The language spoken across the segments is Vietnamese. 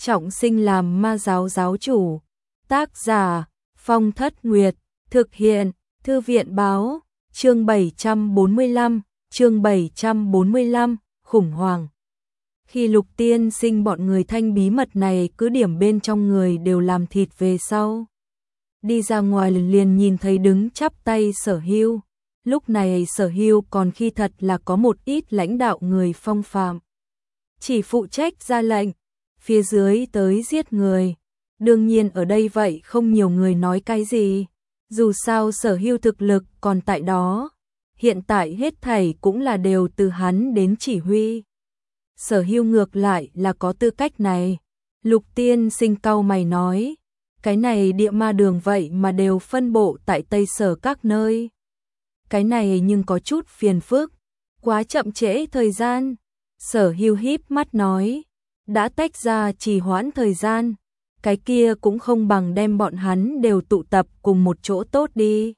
trọng sinh làm ma giáo giáo chủ. Tác giả Phong Thất Nguyệt, thực hiện Thư viện báo, chương 745, khủng hoảng. Khi Lục Tiên Sinh bọn người Thanh bí mật này cứ điểm bên trong người đều làm thịt về sau. Đi ra ngoài liền nhìn thấy đứng chắp tay Sở Hưu. Lúc này Sở Hưu còn khi thật là có một ít lãnh đạo người phong phạm. Chỉ phụ trách ra lệnh, phía dưới tới giết người. Đương nhiên ở đây vậy không nhiều người nói cái gì. Dù sao Sở Hưu thực lực còn tại đó. Hiện tại hết thảy cũng là đều từ hắn đến chỉ huy. Sở Hưu ngược lại là có tư cách này. Lục Tiên Sinh cau mày nói. Cái này địa ma đường vậy mà đều phân bộ tại Tây Sở các nơi. Cái này nhưng có chút phiền phức. Quá chậm trễ thời gian. Sở Hưu híp mắt nói. Đã tách ra trì hoãn thời gian. Cái kia cũng không bằng đem bọn hắn đều tụ tập cùng một chỗ tốt đi.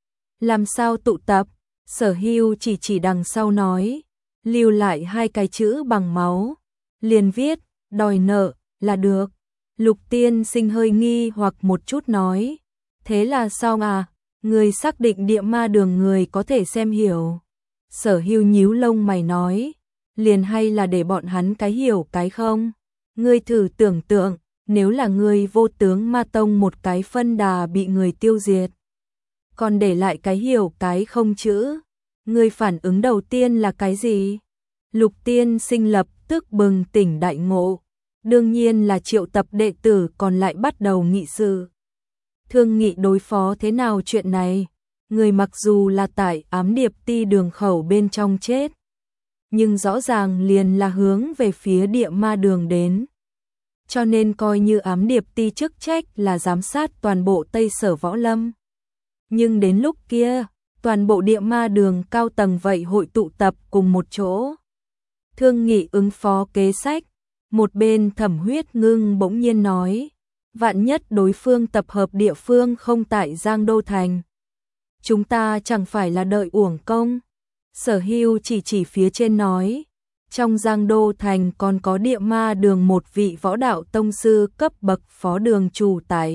Làm sao tụ tập? Sở Hưu chỉ đằng sau nói. Lưu lại hai cái chữ bằng máu. Liền viết, đòi nợ, là được. Lục Tiên Sinh hơi nghi hoặc một chút nói. Thế là sao à? Người xác định địa ma đường người có thể xem hiểu. Sở Hưu nhíu lông mày nói. Liền hay là để bọn hắn cái hiểu cái không? Ngươi thử tưởng tượng, nếu là ngươi Vô Tướng Ma Tông một cái phân đà bị người tiêu diệt. Còn để lại cái hiểu cái không chữ. Ngươi phản ứng đầu tiên là cái gì? Lục Tiên Sinh lập tức bừng tỉnh đại ngộ. Đương nhiên là triệu tập đệ tử còn lại bắt đầu nghị sự. Thương nghị đối phó thế nào chuyện này. Người mặc dù là tại Ám Điệp Ti đường khẩu bên trong chết. Nhưng rõ ràng liền là hướng về phía địa ma đường đến. Cho nên coi như Ám Điệp Ti chức trách là giám sát toàn bộ Tây Sở Võ Lâm. Nhưng đến lúc kia, toàn bộ địa ma đường cao tầng vậy hội tụ tập cùng một chỗ. Thương nghị ứng phó kế sách. Một bên Thẩm Huyết Ngưng bỗng nhiên nói. Vạn nhất đối phương tập hợp địa phương không tại Giang Đô Thành. Chúng ta chẳng phải là đợi uổng công. Sở Hưu chỉ phía trên nói. Trong Giang Đô Thành còn có địa ma đường một vị võ đạo tông sư cấp bậc phó đường chủ tại.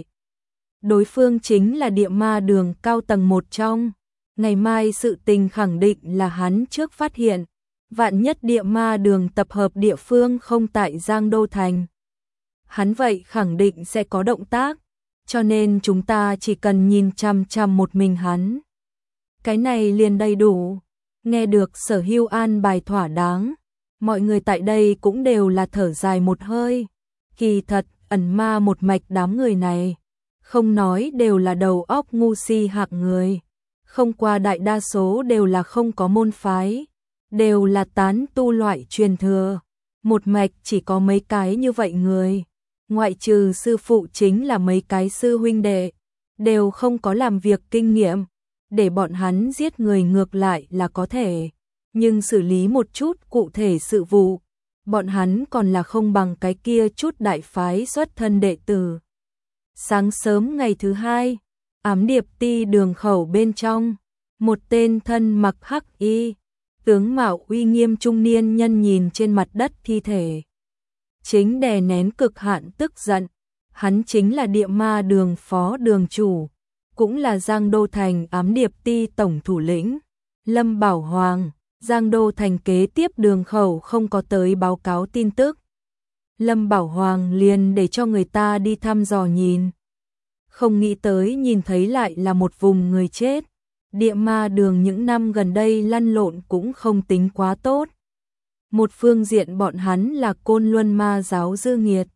Đối phương chính là địa ma đường cao tầng một trong. Ngày mai sự tình khẳng định là hắn trước phát hiện. Vạn nhất địa ma đường tập hợp địa phương không tại Giang Đô Thành. Hắn vậy khẳng định sẽ có động tác. Cho nên chúng ta chỉ cần nhìn chằm chằm một mình hắn. Cái này liền đầy đủ. Nghe được Sở Hưu an bài thỏa đáng. Mọi người tại đây cũng đều là thở dài một hơi. Kỳ thật, ẩn ma một mạch đám người này. Không nói đều là đầu óc ngu si hạng người. Không qua đại đa số đều là không có môn phái. Đều là tán tu loại truyền thừa. Một mạch chỉ có mấy cái như vậy người. Ngoại trừ sư phụ chính là mấy cái sư huynh đệ. Đều không có làm việc kinh nghiệm. Để bọn hắn giết người ngược lại là có thể. Nhưng xử lý một chút cụ thể sự vụ. Bọn hắn còn là không bằng cái kia chút đại phái xuất thân đệ tử. Sáng sớm ngày thứ hai. Ám Điệp Ti đường khẩu bên trong. Một tên thân mặc hắc y. Tướng mạo uy nghiêm trung niên nhân nhìn trên mặt đất thi thể. Chính đè nén cực hạn tức giận. Hắn chính là địa ma đường phó đường chủ. Cũng là Giang Đô Thành Ám Điệp Ti tổng thủ lĩnh. Lâm Bảo Hoàng. Giang Đô Thành kế tiếp đường khẩu không có tới báo cáo tin tức. Lâm Bảo Hoàng liền để cho người ta đi thăm dò nhìn. Không nghĩ tới nhìn thấy lại là một vùng người chết. Địa ma đường những năm gần đây lăn lộn cũng không tính quá tốt. Một phương diện bọn hắn là Côn Luân Ma giáo dư nghiệt.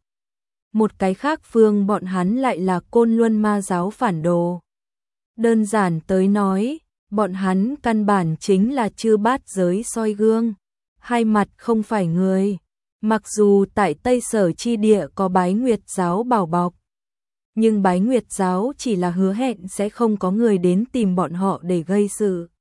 Một cái khác phương bọn hắn lại là Côn Luân Ma giáo phản đồ. Đơn giản tới nói, bọn hắn căn bản chính là chư bát giới soi gương. Hai mặt không phải người. Mặc dù tại Tây Sở chi địa có Bái Nguyệt giáo bảo bọc. Nhưng Bái Nguyệt giáo chỉ là hứa hẹn sẽ không có người đến tìm bọn họ để gây sự.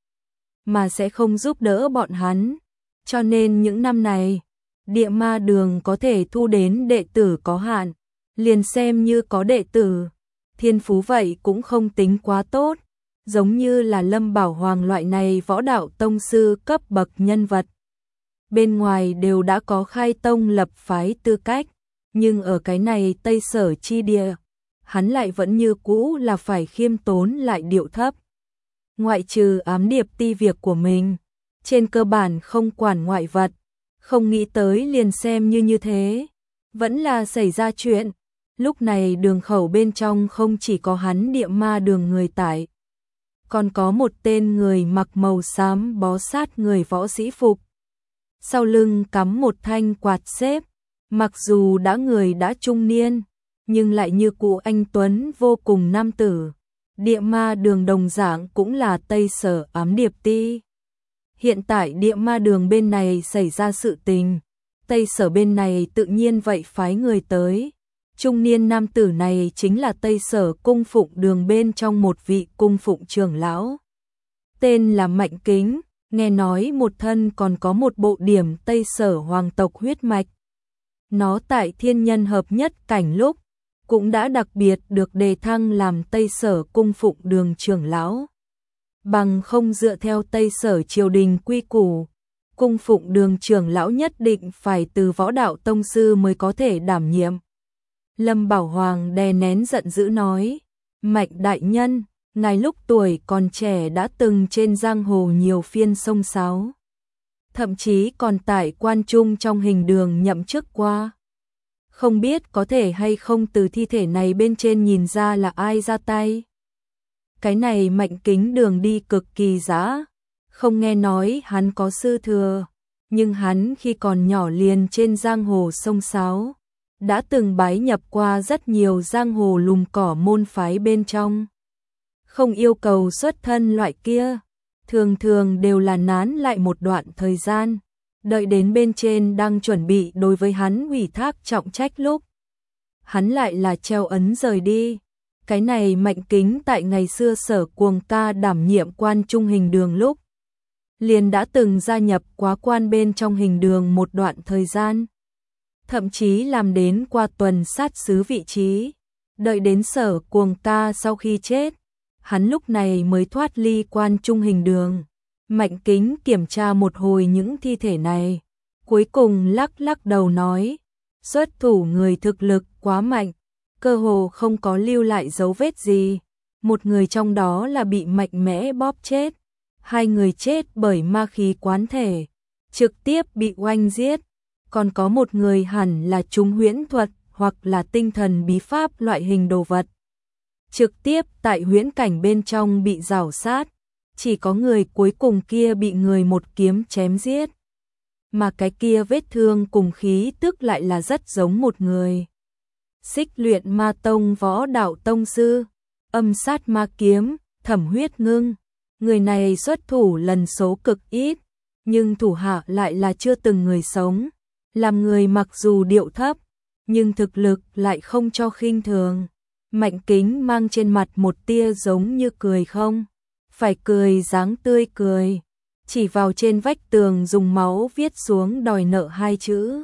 Mà sẽ không giúp đỡ bọn hắn. Cho nên những năm này, địa ma đường có thể thu đến đệ tử có hạn. Liền xem như có đệ tử. Thiên phú vậy cũng không tính quá tốt. Giống như là Lâm Bảo Hoàng loại này võ đạo tông sư cấp bậc nhân vật. Bên ngoài đều đã có khai tông lập phái tư cách. nhưng ở cái này Tây Sở chi địa, hắn lại vẫn như cũ là phải khiêm tốn lại điệu thấp. Ngoại trừ ám điệp ti việc của mình, trên cơ bản không quản ngoại vật, không nghĩ tới liền xem như thế, vẫn là xảy ra chuyện. Lúc này đường khẩu bên trong không chỉ có hắn Địa Ma Đường người tại, còn có một tên người mặc màu xám bó sát người võ sĩ phục. Sau lưng cắm một thanh quạt xếp, mặc dù người đã trung niên, nhưng lại như cụ anh tuấn vô cùng nam tử. Địa Ma Đường đồng dạng cũng là Tây Sở ám điệp ti. Hiện tại Địa Ma Đường bên này xảy ra sự tình, Tây Sở bên này tự nhiên vậy phái người tới. Trung niên nam tử này chính là Tây Sở cung phụng đường bên trong một vị cung phụng trưởng lão. Tên là Mạnh Kính, nghe nói một thân còn có một bộ điểm Tây Sở hoàng tộc huyết mạch. Nó tại thiên nhân hợp nhất cảnh lúc, cũng đã đặc biệt được đề thăng làm Tây Sở cung phụng đường trưởng lão. Bằng không dựa theo Tây Sở triều đình quy củ, cung phụng đường trưởng lão nhất định phải từ võ đạo tông sư mới có thể đảm nhiệm. Lâm Bảo Hoàng đè nén giận dữ nói, Mạnh đại nhân, ngài lúc tuổi còn trẻ đã từng trên giang hồ nhiều phiên sông sáo. Thậm chí còn tại quan trung trong hình đường nhậm chức qua. Không biết có thể hay không từ thi thể này bên trên nhìn ra là ai ra tay. Cái này Mạnh Kính đường đi cực kỳ dã, không nghe nói hắn có sư thừa, nhưng hắn khi còn nhỏ liền trên giang hồ sông sáo, đã từng bái nhập qua rất nhiều giang hồ lùm cỏ môn phái bên trong. Không yêu cầu xuất thân loại kia, thường thường đều là nán lại một đoạn thời gian, đợi đến bên trên đang chuẩn bị đối với hắn ủy thác trọng trách lúc. Hắn lại là treo ấn rời đi. Cái này Mạnh Kính tại ngày xưa Sở Cuồng Ca đảm nhiệm quan trung hình đường lúc, liền đã từng gia nhập quá quan bên trong hình đường một đoạn thời gian. Thậm chí làm đến qua tuần sát sứ vị trí. Đợi đến Sở Cuồng Ca sau khi chết, hắn lúc này mới thoát ly quan trung hình đường. Mạnh Kính kiểm tra một hồi những thi thể này, cuối cùng lắc lắc đầu nói, xuất thủ người thực lực quá mạnh, cơ hồ không có lưu lại dấu vết gì. Một người trong đó là bị mạnh mẽ bóp chết, hai người chết bởi ma khí quán thể, trực tiếp bị oanh giết, còn có một người hẳn là trúng huyễn thuật hoặc là tinh thần bí pháp loại hình đồ vật. Trực tiếp tại huyễn cảnh bên trong bị rảo sát, chỉ có người cuối cùng kia bị người một kiếm chém giết. Mà cái kia vết thương cùng khí tức lại là rất giống một người. Xích Luyện Ma Tông võ đạo tông sư, Âm Sát Ma Kiếm, Thẩm Huyết Ngưng. Người này xuất thủ lần số cực ít, nhưng thủ hạ lại là chưa từng người sống. Làm người mặc dù điệu thấp, nhưng thực lực lại không cho khinh thường. Mạnh Kính mang trên mặt một tia giống như cười không phải cười dáng tươi cười, chỉ vào trên vách tường dùng máu viết xuống đòi nợ hai chữ.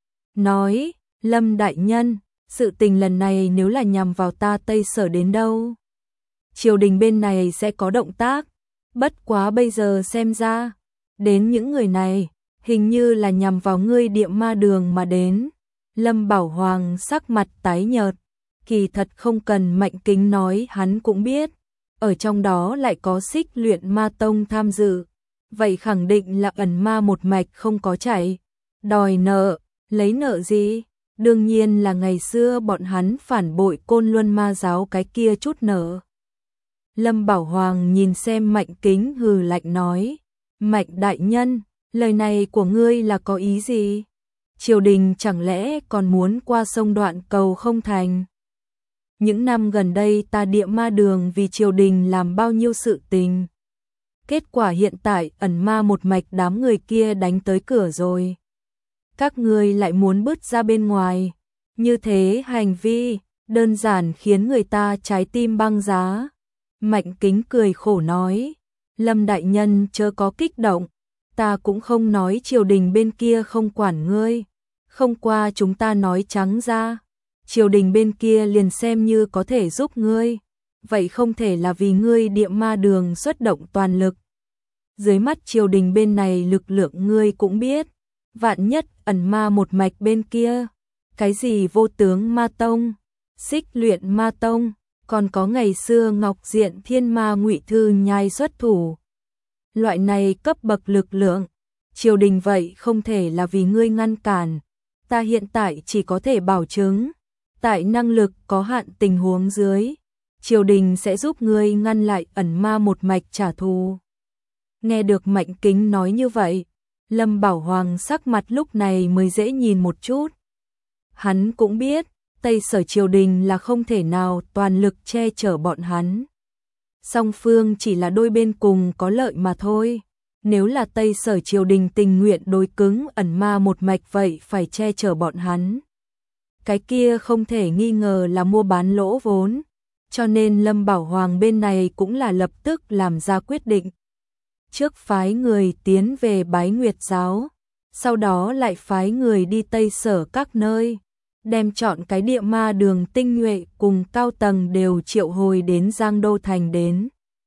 Nói, Lâm đại nhân, sự tình lần này nếu là nhằm vào ta Tây Sở đến đâu, triều đình bên này sẽ có động tác, bất quá bây giờ xem ra, đến những người này, hình như là nhằm vào ngươi Địa Ma Đường mà đến. Lâm Bảo Hoàng sắc mặt tái nhợt, kỳ thật không cần Mạnh Kính nói hắn cũng biết, ở trong đó lại có Xích Luyện Ma Tông tham dự, vậy khẳng định là ẩn ma một mạch không có chảy. Đòi nợ, lấy nợ gì? Đương nhiên là ngày xưa bọn hắn phản bội Côn Luân Ma giáo cái kia chút nợ. Lâm Bảo Hoàng nhìn xem Mạnh Kính hừ lạnh nói, Mạnh đại nhân, lời này của ngươi là có ý gì? Triều đình chẳng lẽ còn muốn qua sông Đoạn Cầu không thành? Những năm gần đây ta Địa Ma Đường vì triều đình làm bao nhiêu sự tình. Kết quả hiện tại ẩn ma một mạch đám người kia đánh tới cửa rồi. Các ngươi lại muốn bứt ra bên ngoài. Như thế hành vi, đơn giản khiến người ta trái tim băng giá. Mạnh Kính cười khổ nói, Lâm đại nhân chớ có kích động. Ta cũng không nói triều đình bên kia không quản ngươi. Không qua chúng ta nói trắng ra. Triều đình bên kia liền xem như có thể giúp ngươi, vậy không thể là vì ngươi Địa Ma Đường xuất động toàn lực. Dưới mắt triều đình bên này lực lượng ngươi cũng biết, vạn nhất ẩn ma một mạch bên kia, Cái gì Vô Tướng Ma Tông, Xích Luyện Ma Tông, còn có ngày xưa Ngọc Diện Thiên Ma Ngụy Thư Nhai xuất thủ. Loại này cấp bậc lực lượng, triều đình vậy không thể là vì ngươi ngăn cản. Ta hiện tại chỉ có thể bảo chứng, tại năng lực có hạn tình huống dưới, triều đình sẽ giúp ngươi ngăn lại ẩn ma một mạch trả thù. Nghe được Mạnh Kính nói như vậy, Lâm Bảo Hoàng sắc mặt lúc này mới dễ nhìn một chút. Hắn cũng biết, Tây Sở triều đình là không thể nào toàn lực che chở bọn hắn. Song phương chỉ là đôi bên cùng có lợi mà thôi. Nếu là Tây Sở triều đình tình nguyện đối cứng ẩn ma một mạch vậy phải che chở bọn hắn. Cái kia không thể nghi ngờ là mua bán lỗ vốn. Cho nên Lâm Bảo Hoàng bên này cũng là lập tức làm ra quyết định. Trước phái người tiến về Bái Nguyệt Giáo, sau đó lại phái người đi Tây Sở các nơi, đem chọn cái địa ma đường tinh nhuệ cùng cao tầng đều triệu hồi đến Giang Đô Thành đến.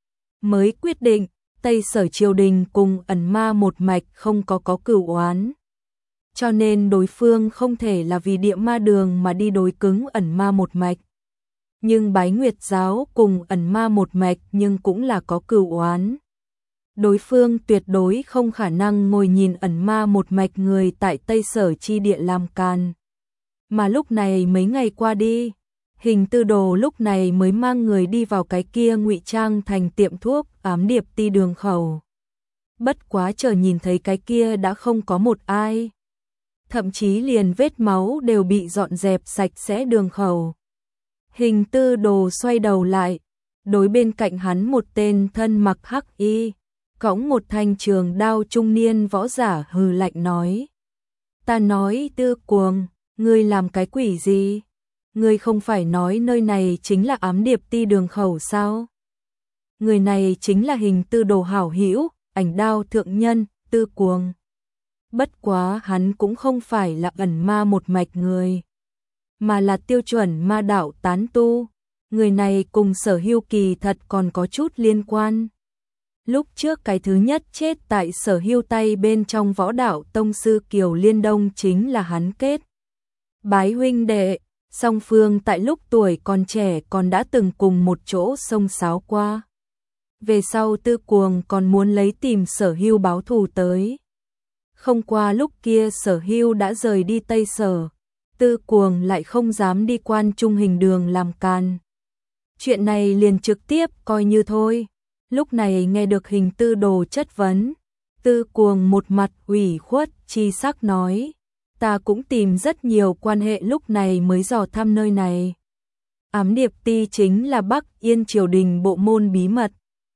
Mới quyết định, Tây Sở triều đình cùng ẩn ma một mạch không có cửu oán. Cho nên đối phương không thể là vì địa ma đường mà đi đối cứng ẩn ma một mạch. Nhưng Bái Nguyệt Giáo cùng ẩn ma một mạch nhưng cũng là có cửu oán. Đối phương tuyệt đối không khả năng ngồi nhìn ẩn ma một mạch người tại Tây Sở chi địa làm can. Mà lúc này mấy ngày qua đi, Hình Tư Đồ lúc này mới mang người đi vào cái kia ngụy trang thành tiệm thuốc Ám Điệp Ti đường khẩu. Bất quá chờ nhìn thấy cái kia đã không có một ai. Thậm chí liền vết máu đều bị dọn dẹp sạch sẽ đường khẩu. Hình Tư Đồ xoay đầu lại, đối bên cạnh hắn một tên thân mặc hắc y, cõng một thanh trường đao trung niên võ giả hừ lạnh nói. Ta nói Tư Cuồng, ngươi làm cái quỷ gì? Ngươi không phải nói nơi này chính là Ám Điệp Ti đường khẩu sao? Người này chính là Hình Tư Đồ hảo hữu, Ảnh Đao thượng nhân, Tư Cuồng. Bất quá hắn cũng không phải là ẩn ma một mạch người, mà là tiêu chuẩn ma đạo tán tu. Người này cùng Sở Hưu kỳ thật còn có chút liên quan. Lúc trước cái thứ nhất chết tại Sở Hưu tay bên trong võ đạo tông sư Kiều Liên Đông chính là hắn kết bái huynh đệ. Song phương tại lúc tuổi còn trẻ còn đã từng cùng một chỗ xông xáo qua. Về sau Tư Cuồng còn muốn lấy tìm Sở Hưu báo thù tới. Không qua lúc kia Sở Hưu đã rời đi Tây Sở, Tư Cuồng lại không dám đi Quan Trung Hình đường làm can. Chuyện này liền trực tiếp coi như thôi. Lúc này nghe được Hình Tư Đồ chất vấn, Tư Cuồng một mặt ủy khuất chi sắc nói. Ta cũng tìm rất nhiều quan hệ lúc này mới dò thăm nơi này. Ám Điệp Ti chính là Bắc Yên triều đình bộ môn bí mật.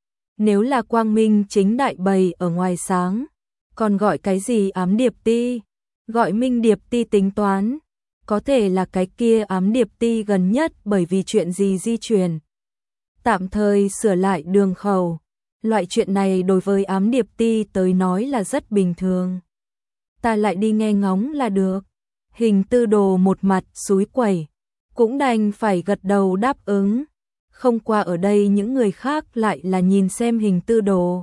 Nếu là quang minh chính đại bày ở ngoài sáng, còn gọi cái gì Ám Điệp Ti, gọi Minh Điệp Ti tính toán. Có thể là cái kia Ám Điệp Ti gần nhất bởi vì chuyện gì di chuyển. Tạm thời sửa lại đường khẩu. Loại chuyện này đối với Ám Điệp Ti tới nói là rất bình thường. Ta lại đi nghe ngóng là được. Hình Tư Đồ một mặt xúi quẩy, cũng đành phải gật đầu đáp ứng. Không qua ở đây những người khác lại là nhìn xem Hình Tư Đồ.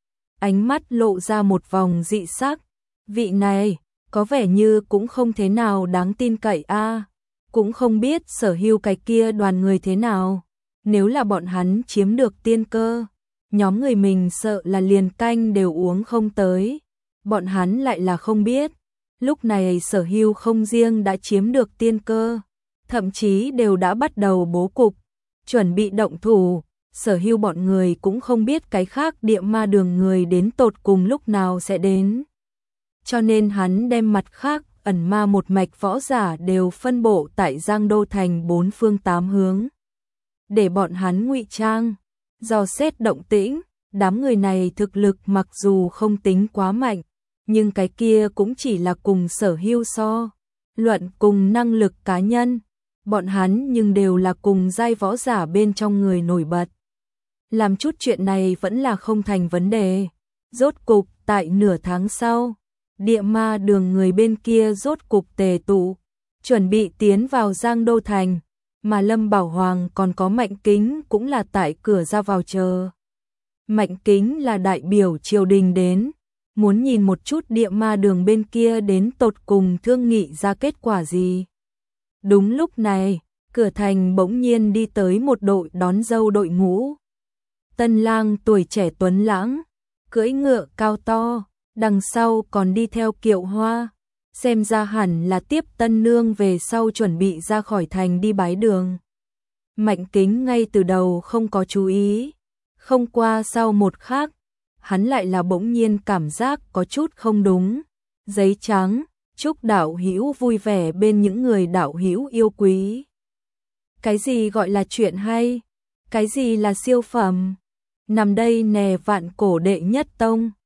Ánh mắt lộ ra một vòng dị sắc. Vị này, có vẻ như cũng không thế nào đáng tin cậy a. Cũng không biết Sở Hưu cái kia đoàn người thế nào. Nếu là bọn hắn chiếm được tiên cơ, nhóm người mình sợ là liền canh đều uống không tới. Bọn hắn lại là không biết, lúc này Sở Hưu không riêng đã chiếm được tiên cơ, thậm chí đều đã bắt đầu bố cục, chuẩn bị động thủ. Sở Hưu bọn người cũng không biết cái khác địa ma đường người đến tột cùng lúc nào sẽ đến. Cho nên hắn đem mặt khác ẩn ma một mạch võ giả đều phân bộ tại Giang Đô Thành 4 phương 8 hướng. Để bọn hắn ngụy trang, dò xét động tĩnh. Đám người này thực lực mặc dù không tính quá mạnh, nhưng cái kia cũng chỉ là cùng Sở Hưu so. Luận cùng năng lực cá nhân, bọn hắn nhưng đều là cùng giai võ giả bên trong người nổi bật. Làm chút chuyện này vẫn là không thành vấn đề. Rốt cục tại nửa tháng sau, địa ma đường người bên kia rốt cục tề tụ, chuẩn bị tiến vào Giang Đô Thành, mà Lâm Bảo Hoàng còn có Mạnh Kính cũng là tại cửa ra vào chờ. Mạnh Kính là đại biểu triều đình đến, muốn nhìn một chút địa ma đường bên kia đến tột cùng thương nghị ra kết quả gì. Đúng lúc này, cửa thành bỗng nhiên đi tới một đội đón dâu đội ngũ. Tân lang tuổi trẻ tuấn lãng, cưỡi ngựa cao to, đằng sau còn đi theo kiệu hoa. Xem ra hẳn là tiếp tân nương về sau chuẩn bị ra khỏi thành đi bái đường. Mạnh Kính ngay từ đầu không có chú ý. Không qua sau một khắc, hắn lại là bỗng nhiên cảm giác có chút không đúng. Giấy trắng, chúc đạo hữu vui vẻ bên những người đạo hữu yêu quý. Cái gì gọi là chuyện hay? Cái gì là siêu phẩm? Nằm đây nè vạn cổ đệ nhất tông.